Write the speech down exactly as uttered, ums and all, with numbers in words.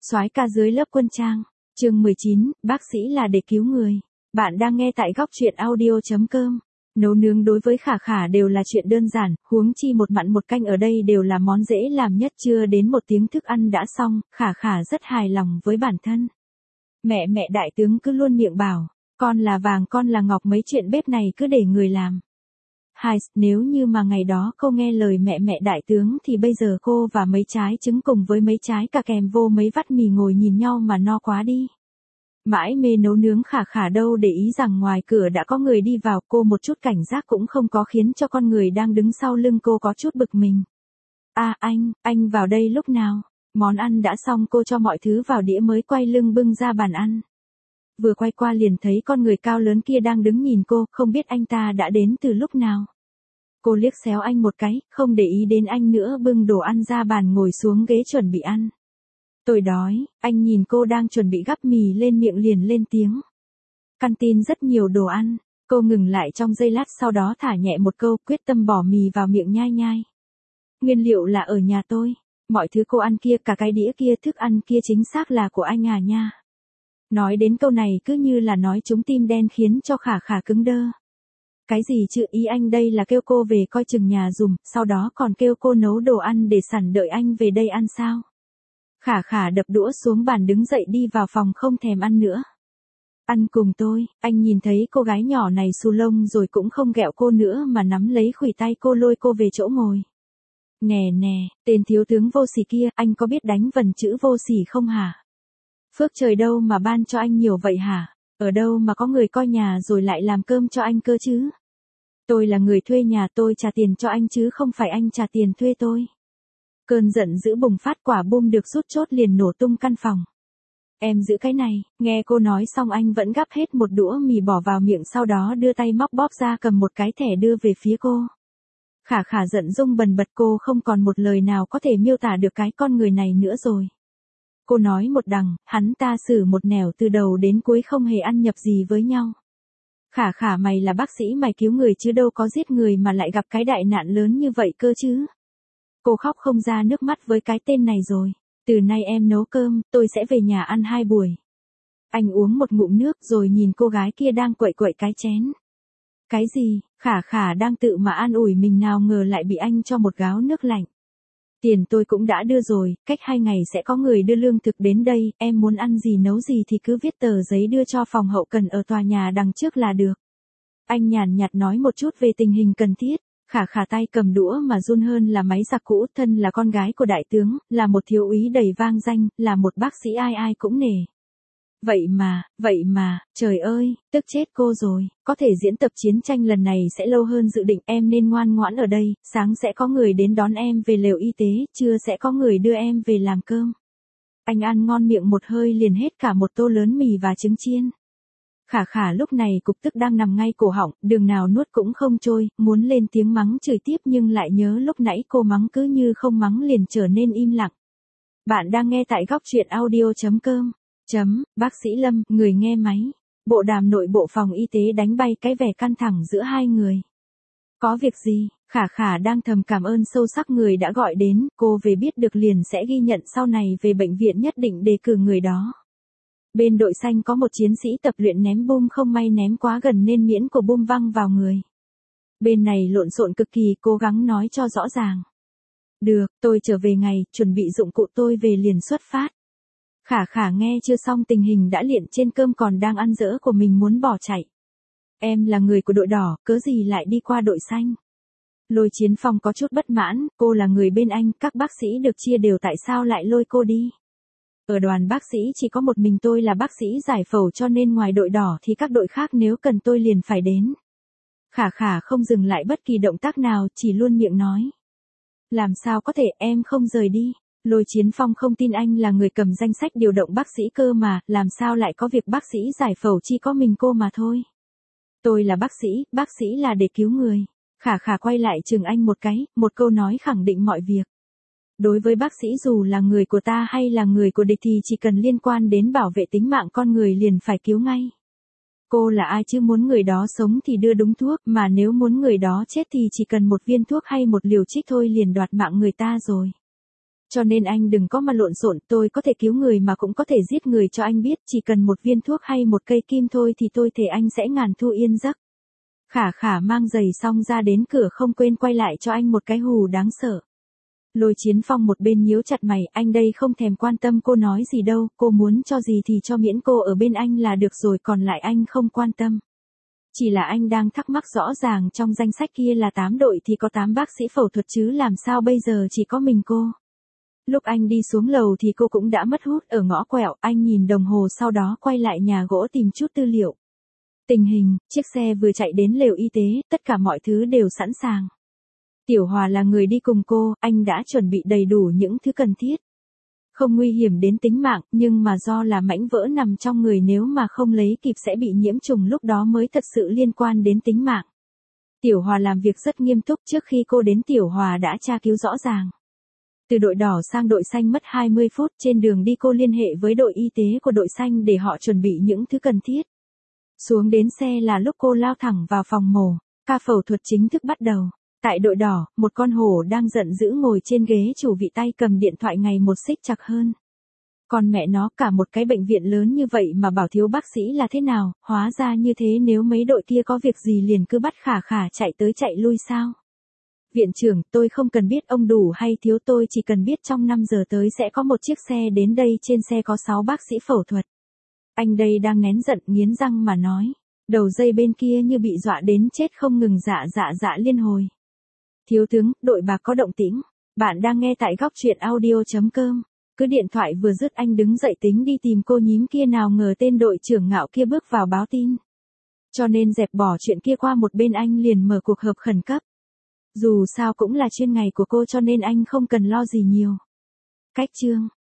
Soái ca dưới lớp quân trang, chương mười chín, bác sĩ là để cứu người. Bạn đang nghe tại góc truyện audio chấm com. Nấu nướng đối với Khả Khả đều là chuyện đơn giản, huống chi một mặn một canh ở đây đều là món dễ làm nhất, chưa đến một tiếng thức ăn đã xong, Khả Khả rất hài lòng với bản thân. Mẹ mẹ đại tướng cứ luôn miệng bảo, con là vàng con là ngọc, mấy chuyện bếp này cứ để người làm. Hai, nếu như mà ngày đó cô nghe lời mẹ mẹ đại tướng thì bây giờ cô và mấy trái trứng cùng với mấy trái cà kèm vô mấy vắt mì ngồi nhìn nhau mà no quá đi. Mãi mê nấu nướng Khả Khả đâu để ý rằng ngoài cửa đã có người đi vào, cô một chút cảnh giác cũng không có khiến cho con người đang đứng sau lưng cô có chút bực mình. À anh, anh vào đây lúc nào? Món ăn đã xong, cô cho mọi thứ vào đĩa mới quay lưng bưng ra bàn ăn. Vừa quay qua liền thấy con người cao lớn kia đang đứng nhìn cô, không biết anh ta đã đến từ lúc nào. Cô liếc xéo anh một cái, không để ý đến anh nữa, bưng đồ ăn ra bàn ngồi xuống ghế chuẩn bị ăn. Tôi đói, anh nhìn cô đang chuẩn bị gắp mì lên miệng liền lên tiếng. Canteen rất nhiều đồ ăn, cô ngừng lại trong giây lát sau đó thả nhẹ một câu, quyết tâm bỏ mì vào miệng nhai nhai. Nguyên liệu là ở nhà tôi, mọi thứ cô ăn kia, cả cái đĩa kia, thức ăn kia chính xác là của anh à nha. Nói đến câu này cứ như là nói trúng tim đen khiến cho Khả Khả cứng đơ. Cái gì chứ, ý anh đây là kêu cô về coi chừng nhà dùm, sau đó còn kêu cô nấu đồ ăn để sẵn đợi anh về đây ăn sao? Khả Khả đập đũa xuống bàn đứng dậy đi vào phòng không thèm ăn nữa. Ăn cùng tôi, anh nhìn thấy cô gái nhỏ này xù lông rồi cũng không ghẹo cô nữa mà nắm lấy khuỷu tay cô lôi cô về chỗ ngồi. Nè nè, tên thiếu tướng vô sỉ kia, anh có biết đánh vần chữ vô sỉ không hả? Phước trời đâu mà ban cho anh nhiều vậy hả? Ở đâu mà có người coi nhà rồi lại làm cơm cho anh cơ chứ? Tôi là người thuê nhà, tôi trả tiền cho anh chứ không phải anh trả tiền thuê tôi. Cơn giận dữ bùng phát, quả bom được rút chốt liền nổ tung căn phòng. Em giữ cái này, nghe cô nói xong anh vẫn gắp hết một đũa mì bỏ vào miệng, sau đó đưa tay móc bóp ra cầm một cái thẻ đưa về phía cô. Khả Khả giận rung bần bật, cô không còn một lời nào có thể miêu tả được cái con người này nữa rồi. Cô nói một đằng, hắn ta xử một nẻo, từ đầu đến cuối không hề ăn nhập gì với nhau. Khả Khả, mày là bác sĩ, mày cứu người chứ đâu có giết người mà lại gặp cái đại nạn lớn như vậy cơ chứ. Cô khóc không ra nước mắt với cái tên này rồi. Từ nay em nấu cơm, tôi sẽ về nhà ăn hai buổi. Anh uống một ngụm nước rồi nhìn cô gái kia đang quậy quậy cái chén. Cái gì? Khả Khả đang tự mà an ủi mình, nào ngờ lại bị anh cho một gáo nước lạnh. Tiền tôi cũng đã đưa rồi, cách hai ngày sẽ có người đưa lương thực đến đây, em muốn ăn gì nấu gì thì cứ viết tờ giấy đưa cho phòng hậu cần ở tòa nhà đằng trước là được. Anh nhàn nhạt nói một chút về tình hình cần thiết. Khả Khả tay cầm đũa mà run hơn là máy giặt cũ, thân là con gái của đại tướng, là một thiếu úy đầy vang danh, là một bác sĩ ai ai cũng nể. Vậy mà, vậy mà, trời ơi, tức chết cô rồi, có thể diễn tập chiến tranh lần này sẽ lâu hơn dự định, em nên ngoan ngoãn ở đây, sáng sẽ có người đến đón em về lều y tế, trưa sẽ có người đưa em về làm cơm. Anh ăn ngon miệng một hơi liền hết cả một tô lớn mì và trứng chiên. Khả Khả lúc này cục tức đang nằm ngay cổ họng, đường nào nuốt cũng không trôi, muốn lên tiếng mắng chửi tiếp nhưng lại nhớ lúc nãy cô mắng cứ như không mắng liền trở nên im lặng. Bạn đang nghe tại góc truyện audio chấm com. Chấm, bác sĩ Lâm, người nghe máy. Bộ đàm nội bộ phòng y tế đánh bay cái vẻ căng thẳng giữa hai người. Có việc gì? Khả Khả đang thầm cảm ơn sâu sắc người đã gọi đến, cô về biết được liền sẽ ghi nhận sau này về bệnh viện nhất định đề cử người đó. Bên đội xanh có một chiến sĩ tập luyện ném bom, không may ném quá gần nên miễn của bom văng vào người. Bên này lộn xộn cực kỳ, cố gắng nói cho rõ ràng. Được, tôi trở về ngày, chuẩn bị dụng cụ tôi về liền xuất phát. Khả Khả nghe chưa xong tình hình đã liệng trên cơm còn đang ăn dỡ của mình muốn bỏ chạy. Em là người của đội đỏ, cớ gì lại đi qua đội xanh? Lôi Chiến Phong có chút bất mãn, cô là người bên anh, các bác sĩ được chia đều, tại sao lại lôi cô đi? Ở đoàn bác sĩ chỉ có một mình tôi là bác sĩ giải phẫu, cho nên ngoài đội đỏ thì các đội khác nếu cần tôi liền phải đến. Khả Khả không dừng lại bất kỳ động tác nào, chỉ luôn miệng nói. Làm sao có thể, em không rời đi. Lôi Chiến Phong không tin anh là người cầm danh sách điều động bác sĩ cơ mà, làm sao lại có việc bác sĩ giải phẫu chỉ có mình cô mà thôi. Tôi là bác sĩ, bác sĩ là để cứu người. Khả Khả quay lại chừng anh một cái, một câu nói khẳng định mọi việc. Đối với bác sĩ dù là người của ta hay là người của địch thì chỉ cần liên quan đến bảo vệ tính mạng con người liền phải cứu ngay. Cô là ai chứ, muốn người đó sống thì đưa đúng thuốc, mà nếu muốn người đó chết thì chỉ cần một viên thuốc hay một liều trích thôi liền đoạt mạng người ta rồi. Cho nên anh đừng có mà lộn xộn, tôi có thể cứu người mà cũng có thể giết người cho anh biết, chỉ cần một viên thuốc hay một cây kim thôi thì tôi thề anh sẽ ngàn thu yên giấc. Khả khả mang giày xong ra đến cửa không quên quay lại cho anh một cái hù đáng sợ. Lôi Chiến Phong một bên nhíu chặt mày, anh đây không thèm quan tâm cô nói gì đâu, cô muốn cho gì thì cho miễn cô ở bên anh là được rồi, còn lại anh không quan tâm. Chỉ là anh đang thắc mắc rõ ràng trong danh sách kia là tám đội thì có tám bác sĩ phẫu thuật chứ làm sao bây giờ chỉ có mình cô. Lúc anh đi xuống lầu thì cô cũng đã mất hút ở ngõ quẹo, anh nhìn đồng hồ sau đó quay lại nhà gỗ tìm chút tư liệu. Tình hình, chiếc xe vừa chạy đến lều y tế, tất cả mọi thứ đều sẵn sàng. Tiểu Hòa là người đi cùng cô, anh đã chuẩn bị đầy đủ những thứ cần thiết. Không nguy hiểm đến tính mạng, nhưng mà do là mảnh vỡ nằm trong người nếu mà không lấy kịp sẽ bị nhiễm trùng lúc đó mới thật sự liên quan đến tính mạng. Tiểu Hòa làm việc rất nghiêm túc, trước khi cô đến Tiểu Hòa đã tra cứu rõ ràng. Từ đội đỏ sang đội xanh mất hai mươi phút, trên đường đi cô liên hệ với đội y tế của đội xanh để họ chuẩn bị những thứ cần thiết. Xuống đến xe là lúc cô lao thẳng vào phòng mổ, ca phẫu thuật chính thức bắt đầu. Tại đội đỏ, một con hổ đang giận dữ ngồi trên ghế chủ vị, tay cầm điện thoại ngày một xích chặt hơn. Còn mẹ nó, cả một cái bệnh viện lớn như vậy mà bảo thiếu bác sĩ là thế nào, hóa ra như thế, nếu mấy đội kia có việc gì liền cứ bắt khả khả chạy tới chạy lui sao? Viện trưởng, tôi không cần biết ông đủ hay thiếu, tôi chỉ cần biết trong năm giờ tới sẽ có một chiếc xe đến đây, trên xe có sáu bác sĩ phẫu thuật. Anh đây đang nén giận nghiến răng mà nói. Đầu dây bên kia như bị dọa đến chết không ngừng dạ dạ dạ liên hồi. Thiếu tướng, đội bạc có động tĩnh. Bạn đang nghe tại góc truyện audio chấm com. Cứ điện thoại vừa dứt anh đứng dậy tính đi tìm cô nhím kia, nào ngờ tên đội trưởng ngạo kia bước vào báo tin. Cho nên dẹp bỏ chuyện kia qua một bên, anh liền mở cuộc họp khẩn cấp. Dù sao cũng là chuyên ngành của cô cho nên anh không cần lo gì nhiều. Cách chương.